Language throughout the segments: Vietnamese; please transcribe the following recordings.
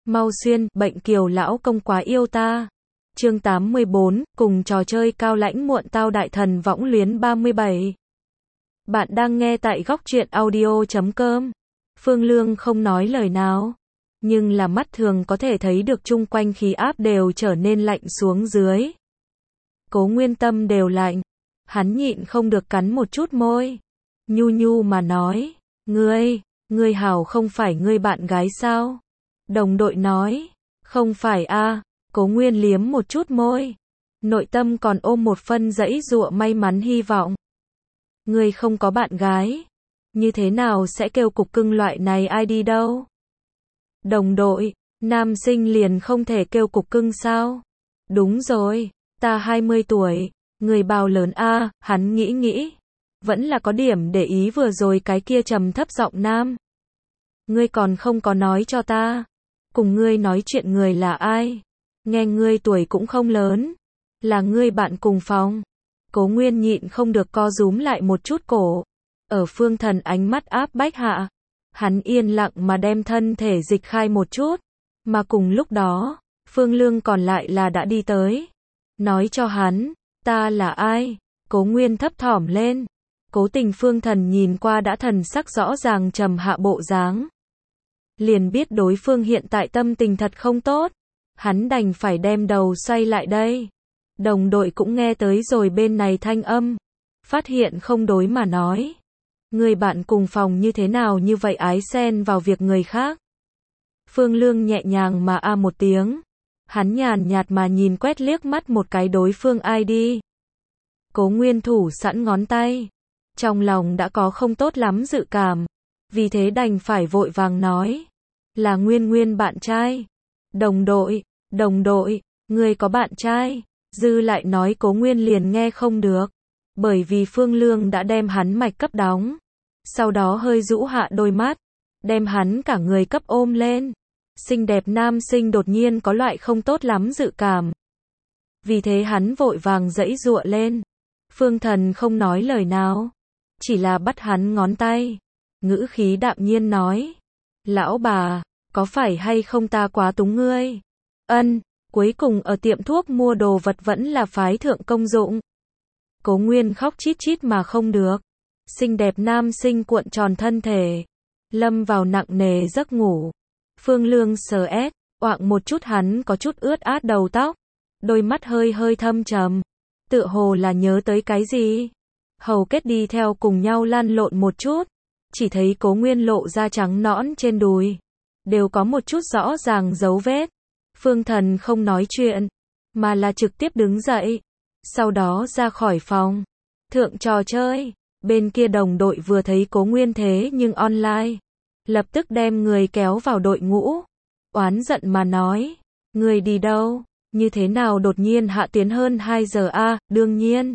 Mau xuyên, bệnh kiều lão công quá yêu ta. Chương 84, cùng trò chơi cao lãnh muộn tao đại thần võng luyến 37. Bạn đang nghe tại góc truyện audio.com. Phương Lương không nói lời nào, nhưng là mắt thường có thể thấy được chung quanh khí áp đều trở nên lạnh xuống dưới. Cố Nguyên tâm đều lạnh, hắn nhịn không được cắn một chút môi, nhu nhu mà nói, ngươi hảo không phải ngươi bạn gái sao? Đồng đội nói, không phải a. Cố Nguyên liếm một chút môi, nội tâm còn ôm một phân giãy giụa may mắn hy vọng. Ngươi không có bạn gái, như thế nào sẽ kêu cục cưng loại này ai đi đâu? Đồng đội, nam sinh liền không thể kêu cục cưng sao? Đúng rồi, ta 20 tuổi, người bao lớn a? Hắn nghĩ, vẫn là có điểm để ý vừa rồi cái kia trầm thấp giọng nam. Ngươi còn không có nói cho ta, cùng ngươi nói chuyện người là ai? Nghe ngươi tuổi cũng không lớn, là ngươi bạn cùng phòng. Cố Nguyên nhịn không được co rúm lại một chút cổ. Ở Phương Thần ánh mắt áp bách hạ, hắn yên lặng mà đem thân thể dịch khai một chút, mà cùng lúc đó, Phương Lương còn lại là đã đi tới. Nói cho hắn, ta là ai? Cố Nguyên thấp thỏm lên. Cố Tình Phương Thần nhìn qua đã thần sắc rõ ràng trầm hạ bộ dáng, liền biết đối phương hiện tại tâm tình thật không tốt. Hắn đành phải đem đầu xoay lại đây. Đồng đội cũng nghe tới rồi bên này thanh âm, phát hiện không đối mà nói, người bạn cùng phòng như thế nào như vậy ái xen vào việc người khác? Phương Lương nhẹ nhàng mà a một tiếng, hắn nhàn nhạt mà nhìn quét liếc mắt một cái đối phương ai đi. Cố Nguyên thủ sẵn ngón tay, trong lòng đã có không tốt lắm dự cảm, vì thế đành phải vội vàng nói, là Nguyên bạn trai. Đồng đội, ngươi có bạn trai? Dư lại nói Cố Nguyên liền nghe không được, bởi vì Phương Lương đã đem hắn mạch cấp đóng, sau đó hơi rũ hạ đôi mắt, đem hắn cả người cấp ôm lên. Xinh đẹp nam sinh đột nhiên có loại không tốt lắm dự cảm, vì thế hắn vội vàng giãy giụa lên. Phương Thần không nói lời nào, chỉ là bắt hắn ngón tay, ngữ khí đạm nhiên nói, lão bà, có phải hay không ta quá túng ngươi? Ân. Cuối cùng ở tiệm thuốc mua đồ vật vẫn là phái thượng công dụng. Cố Nguyên khóc chít chít mà không được. Xinh đẹp nam sinh cuộn tròn thân thể, lâm vào nặng nề giấc ngủ. Phương Lương sờ oạng một chút hắn có chút ướt át đầu tóc, đôi mắt hơi thâm trầm, tựa hồ là nhớ tới cái gì. Hầu kết đi theo cùng nhau lăn lộn một chút, chỉ thấy Cố Nguyên lộ ra trắng nõn trên đùi, đều có một chút rõ ràng dấu vết. Phương Thần không nói chuyện, mà là trực tiếp đứng dậy, sau đó ra khỏi phòng, thượng trò chơi. Bên kia đồng đội vừa thấy Cố Nguyên thế nhưng online, lập tức đem người kéo vào đội ngũ, oán giận mà nói, người đi đâu, như thế nào đột nhiên hạ tuyến hơn 2 giờ a? Đương nhiên,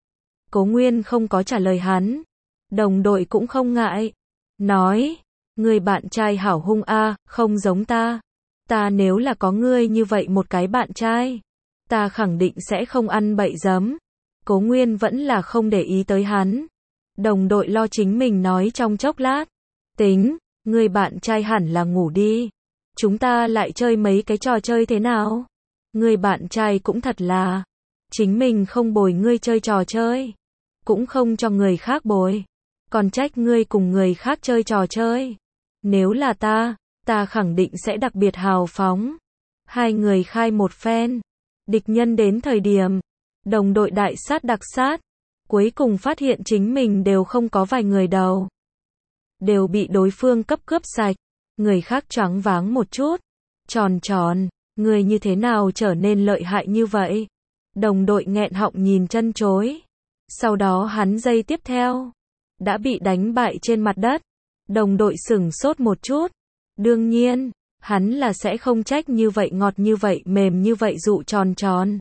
Cố Nguyên không có trả lời hắn, đồng đội cũng không ngại, nói, người bạn trai hảo hung a, không giống ta. Ta nếu là có ngươi như vậy một cái bạn trai, ta khẳng định sẽ không ăn bậy giấm. Cố Nguyên vẫn là không để ý tới hắn. Đồng đội lo chính mình nói trong chốc lát. Tính, ngươi bạn trai hẳn là ngủ đi. Chúng ta lại chơi mấy cái trò chơi thế nào? Ngươi bạn trai cũng thật là, chính mình không bồi ngươi chơi trò chơi, cũng không cho người khác bồi, còn trách ngươi cùng người khác chơi trò chơi. Nếu là ta khẳng định sẽ đặc biệt hào phóng. Hai người khai một phen, địch nhân đến thời điểm, đồng đội đại sát đặc sát, cuối cùng phát hiện chính mình đều không có vài người đầu, đều bị đối phương cấp cướp sạch, người khác choáng váng một chút, tròn, người như thế nào trở nên lợi hại như vậy? Đồng đội nghẹn họng nhìn chân chối, sau đó hắn giây tiếp theo, đã bị đánh bại trên mặt đất. Đồng đội sửng sốt một chút. Đương nhiên, hắn là sẽ không trách như vậy ngọt như vậy mềm như vậy dụ tròn.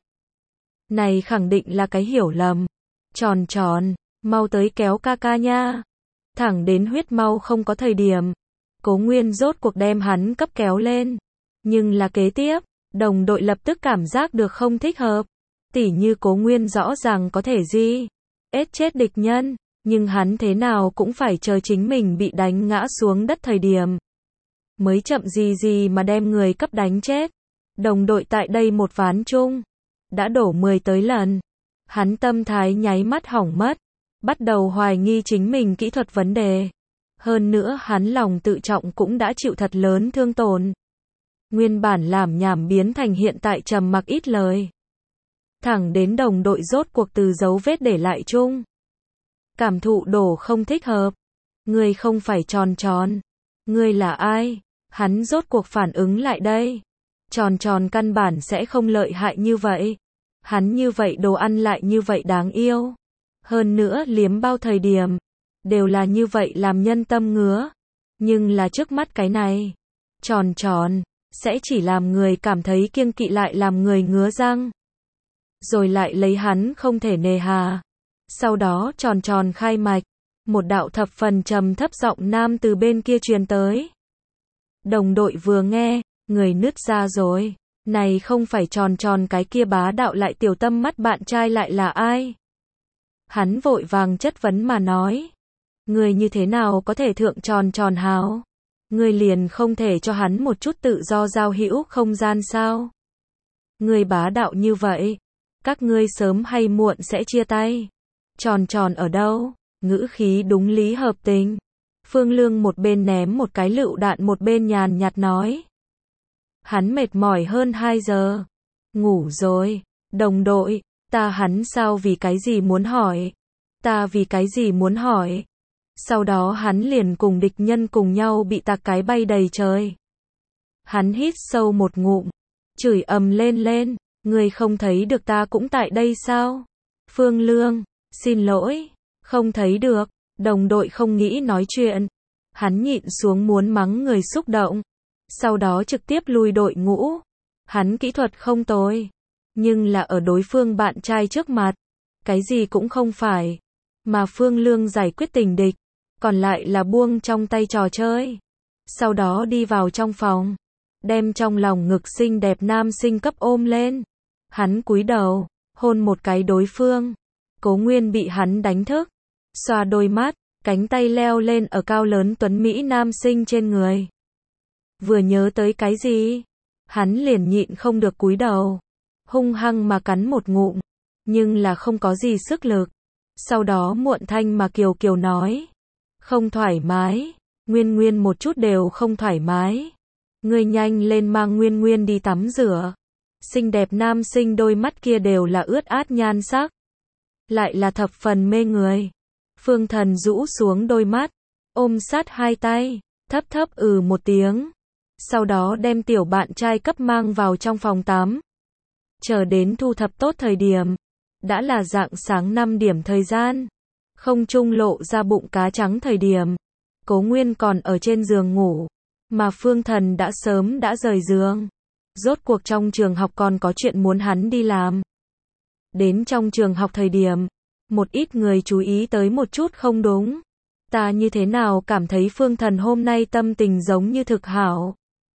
Này khẳng định là cái hiểu lầm. Tròn, mau tới kéo ca nha. Thẳng đến huyết mau không có thời điểm. Cố Nguyên rốt cuộc đem hắn cấp kéo lên. Nhưng là kế tiếp, đồng đội lập tức cảm giác được không thích hợp. Tỉ như Cố Nguyên rõ ràng có thể chết địch nhân, nhưng hắn thế nào cũng phải chờ chính mình bị đánh ngã xuống đất thời điểm mới chậm gì gì mà đem người cấp đánh chết. Đồng đội tại đây một ván chung, đã đổ 10 tới lần. Hắn tâm thái nháy mắt hỏng mất, bắt đầu hoài nghi chính mình kỹ thuật vấn đề. Hơn nữa hắn lòng tự trọng cũng đã chịu thật lớn thương tổn. Nguyên bản làm nhảm biến thành hiện tại trầm mặc ít lời. Thẳng đến đồng đội rốt cuộc từ dấu vết để lại chung. Cảm thụ đổ không thích hợp. Ngươi không phải Tròn Tròn. Ngươi là ai? Hắn rốt cuộc phản ứng lại đây. Tròn Tròn căn bản sẽ không lợi hại như vậy. Hắn như vậy đồ ăn lại như vậy đáng yêu. Hơn nữa liếm bao thời điểm, đều là như vậy làm nhân tâm ngứa. Nhưng là trước mắt cái này, Tròn Tròn, sẽ chỉ làm người cảm thấy kiêng kỵ lại làm người ngứa răng. Rồi lại lấy hắn không thể nề hà. Sau đó Tròn Tròn khai mạch, một đạo thập phần trầm thấp giọng nam từ bên kia truyền tới. Đồng đội vừa nghe, người nứt ra rồi. Này không phải Tròn Tròn cái kia bá đạo lại tiểu tâm mắt bạn trai lại là ai? Hắn vội vàng chất vấn mà nói. Người như thế nào có thể thượng Tròn Tròn hào? Người liền không thể cho hắn một chút tự do giao hữu không gian sao? Người bá đạo như vậy, các ngươi sớm hay muộn sẽ chia tay. Tròn Tròn ở đâu? Ngữ khí đúng lý hợp tình. Phương Lương một bên ném một cái lựu đạn một bên nhàn nhạt nói. Hắn mệt mỏi hơn 2 giờ. Ngủ rồi. Đồng đội, hắn sao vì cái gì muốn hỏi? Ta vì cái gì muốn hỏi? Sau đó hắn liền cùng địch nhân cùng nhau bị tạc cái bay đầy trời. Hắn hít sâu một ngụm, chửi ầm lên, ngươi không thấy được ta cũng tại đây sao? Phương Lương, xin lỗi, không thấy được. Đồng đội không nghĩ nói chuyện. Hắn nhịn xuống muốn mắng người xúc động. Sau đó trực tiếp lui đội ngũ. Hắn kỹ thuật không tồi. Nhưng là ở đối phương bạn trai trước mặt. Cái gì cũng không phải. Mà Phương Lương giải quyết tình địch. Còn lại là buông trong tay trò chơi. Sau đó đi vào trong phòng. Đem trong lòng ngực xinh đẹp nam sinh cấp ôm lên. Hắn cúi đầu, hôn một cái đối phương. Cố Nguyên bị hắn đánh thức. Xoa đôi mắt, cánh tay leo lên ở cao lớn tuấn Mỹ nam sinh trên người. Vừa nhớ tới cái gì? Hắn liền nhịn không được cúi đầu. Hung hăng mà cắn một ngụm. Nhưng là không có gì sức lực. Sau đó muộn thanh mà kiều kiều nói. Không thoải mái. Nguyên Nguyên một chút đều không thoải mái. Ngươi nhanh lên mang Nguyên Nguyên đi tắm rửa. Xinh đẹp nam sinh đôi mắt kia đều là ướt át nhan sắc. Lại là thập phần mê người. Phương Thần rũ xuống đôi mắt. Ôm sát hai tay. Thấp thấp một tiếng. Sau đó đem tiểu bạn trai cấp mang vào trong phòng tắm. Chờ đến thu thập tốt thời điểm. Đã là rạng sáng 5 điểm thời gian. Không trung lộ ra bụng cá trắng thời điểm. Cố Nguyên còn ở trên giường ngủ. Mà Phương Thần đã sớm đã rời giường. Rốt cuộc trong trường học còn có chuyện muốn hắn đi làm. Đến trong trường học thời điểm. Một ít người chú ý tới một chút không đúng. Ta như thế nào cảm thấy Phương Thần hôm nay tâm tình giống như thực hảo.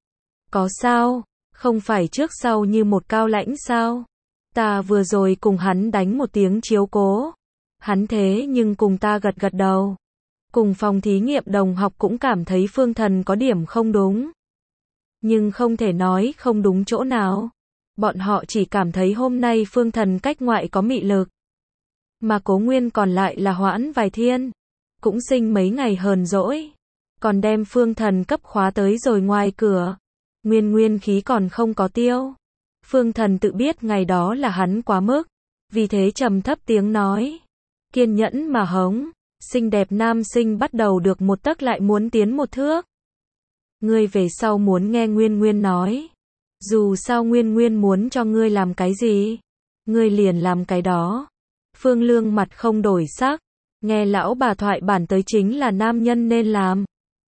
Có sao? Không phải trước sau như một cao lãnh sao? Ta vừa rồi cùng hắn đánh một tiếng chiếu cố. Hắn thế nhưng cùng ta gật gật đầu. Cùng phòng thí nghiệm đồng học cũng cảm thấy Phương Thần có điểm không đúng. Nhưng không thể nói không đúng chỗ nào. Bọn họ chỉ cảm thấy hôm nay Phương Thần cách ngoại có mị lực. Mà Cố Nguyên còn lại là hoãn vài thiên. Cũng sinh mấy ngày hờn dỗi. Còn đem Phương Thần cấp khóa tới rồi ngoài cửa. Nguyên khí còn không có tiêu. Phương Thần tự biết ngày đó là hắn quá mức. Vì thế trầm thấp tiếng nói. Kiên nhẫn mà hống. Xinh đẹp nam sinh bắt đầu được một tấc lại muốn tiến một thước. Ngươi về sau muốn nghe Nguyên nói. Dù sao Nguyên muốn cho ngươi làm cái gì. Ngươi liền làm cái đó. Phương Lương mặt không đổi sắc. Nghe lão bà thoại bản tới chính là nam nhân nên làm.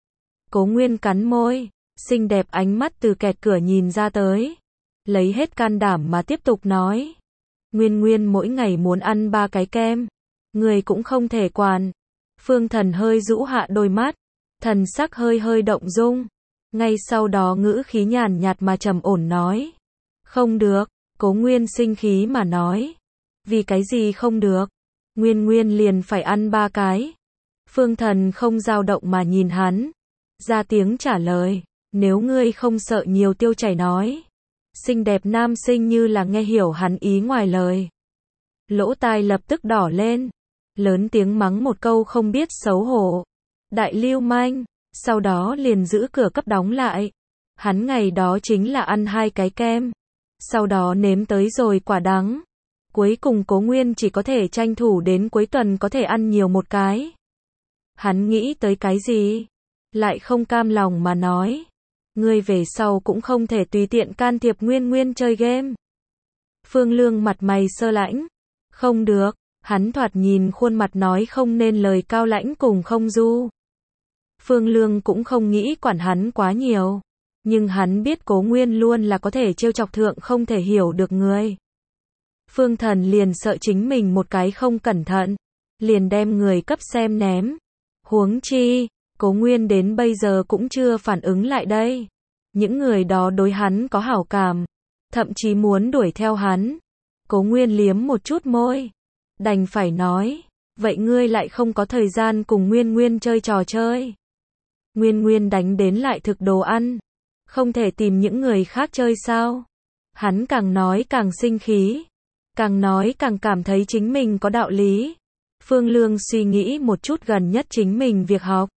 Cố Nguyên cắn môi. Xinh đẹp ánh mắt từ kẹt cửa nhìn ra tới. Lấy hết can đảm mà tiếp tục nói. Nguyên mỗi ngày muốn ăn 3 cái kem. Người cũng không thể quản. Phương Thần hơi rũ hạ đôi mắt. Thần sắc hơi động dung. Ngay sau đó ngữ khí nhàn nhạt mà trầm ổn nói. Không được. Cố Nguyên sinh khí mà nói. Vì cái gì không được? Nguyên liền phải ăn 3 cái. Phương Thần không dao động mà nhìn hắn. Ra tiếng trả lời. Nếu ngươi không sợ nhiều tiêu chảy nói. Xinh đẹp nam sinh như là nghe hiểu hắn ý ngoài lời. Lỗ tai lập tức đỏ lên. Lớn tiếng mắng một câu không biết xấu hổ. Đại lưu manh. Sau đó liền giữ cửa cấp đóng lại. Hắn ngày đó chính là ăn 2 cái kem. Sau đó nếm tới rồi quả đắng. Cuối cùng Cố Nguyên chỉ có thể tranh thủ đến cuối tuần có thể ăn nhiều một cái. Hắn nghĩ tới cái gì? Lại không cam lòng mà nói. Ngươi về sau cũng không thể tùy tiện can thiệp Nguyên Nguyên chơi game. Phương Lương mặt mày sơ lãnh. Không được, hắn thoạt nhìn khuôn mặt nói không nên lời cao lãnh cùng không du. Phương Lương cũng không nghĩ quản hắn quá nhiều. Nhưng hắn biết Cố Nguyên luôn là có thể trêu chọc thượng không thể hiểu được người. Phương Thần liền sợ chính mình một cái không cẩn thận. Liền đem người cấp xem ném. Huống chi, Cố Nguyên đến bây giờ cũng chưa phản ứng lại đây. Những người đó đối hắn có hảo cảm. Thậm chí muốn đuổi theo hắn. Cố Nguyên liếm một chút môi. Đành phải nói. Vậy ngươi lại không có thời gian cùng Nguyên Nguyên chơi trò chơi. Nguyên Nguyên đánh đến lại thực đồ ăn. Không thể tìm những người khác chơi sao? Hắn càng nói càng sinh khí. Càng nói càng cảm thấy chính mình có đạo lý. Phương Lương suy nghĩ một chút gần nhất chính mình việc học.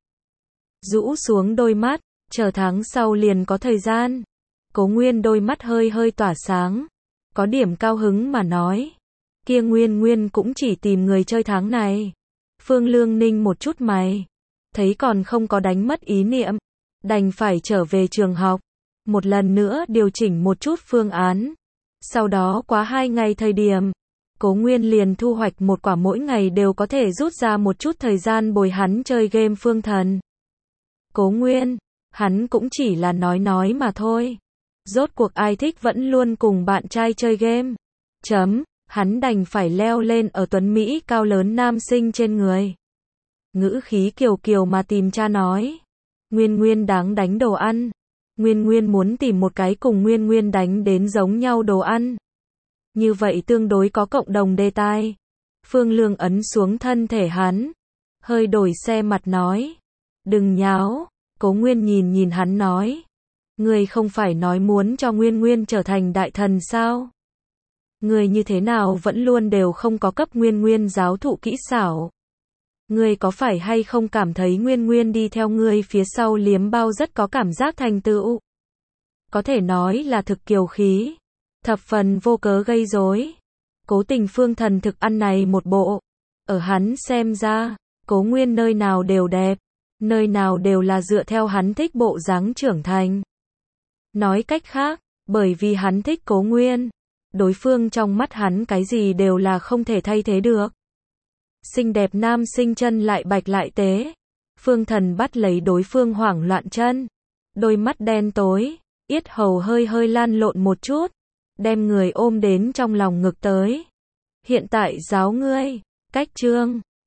Rũ xuống đôi mắt, chờ tháng sau liền có thời gian. Cố Nguyên đôi mắt hơi hơi tỏa sáng. Có điểm cao hứng mà nói. Kia Nguyên Nguyên cũng chỉ tìm người chơi tháng này. Phương Lương ninh một chút mày. Thấy còn không có đánh mất ý niệm. Đành phải trở về trường học. Một lần nữa điều chỉnh một chút phương án. Sau đó quá 2 ngày thời điểm. Cố Nguyên liền thu hoạch một quả mỗi ngày đều có thể rút ra một chút thời gian bồi hắn chơi game Phương Thần. Cố Nguyên, hắn cũng chỉ là nói mà thôi. Rốt cuộc ai thích vẫn luôn cùng bạn trai chơi game. Hắn đành phải leo lên ở tuấn Mỹ cao lớn nam sinh trên người. Ngữ khí kiều kiều mà tìm cha nói. Nguyên Nguyên đáng đánh đồ ăn. Nguyên Nguyên muốn tìm một cái cùng Nguyên Nguyên đánh đến giống nhau đồ ăn. Như vậy tương đối có cộng đồng đề tài. Phương Lương ấn xuống thân thể hắn. Hơi đổi xe mặt nói. Đừng nháo. Cố Nguyên nhìn hắn nói. Ngươi không phải nói muốn cho Nguyên Nguyên trở thành đại thần sao? Ngươi như thế nào vẫn luôn đều không có cấp Nguyên Nguyên giáo thụ kỹ xảo. Ngươi có phải hay không cảm thấy Nguyên Nguyên đi theo ngươi phía sau liếm bao rất có cảm giác thành tựu? Có thể nói là thực kiều khí. Thập phần vô cớ gây rối. Cố Tình Phương Thần thực ăn này một bộ. Ở hắn xem ra, Cố Nguyên nơi nào đều đẹp. Nơi nào đều là dựa theo hắn thích bộ dáng trưởng thành. Nói cách khác, bởi vì hắn thích Cố Nguyên. Đối phương trong mắt hắn cái gì đều là không thể thay thế được. Xinh đẹp nam sinh chân lại bạch lại tế. Phương Thần bắt lấy đối phương hoảng loạn chân. Đôi mắt đen tối, yết hầu hơi hơi lan lộn một chút. Đem người ôm đến trong lòng ngực tới. Hiện tại giáo ngươi, cách chương.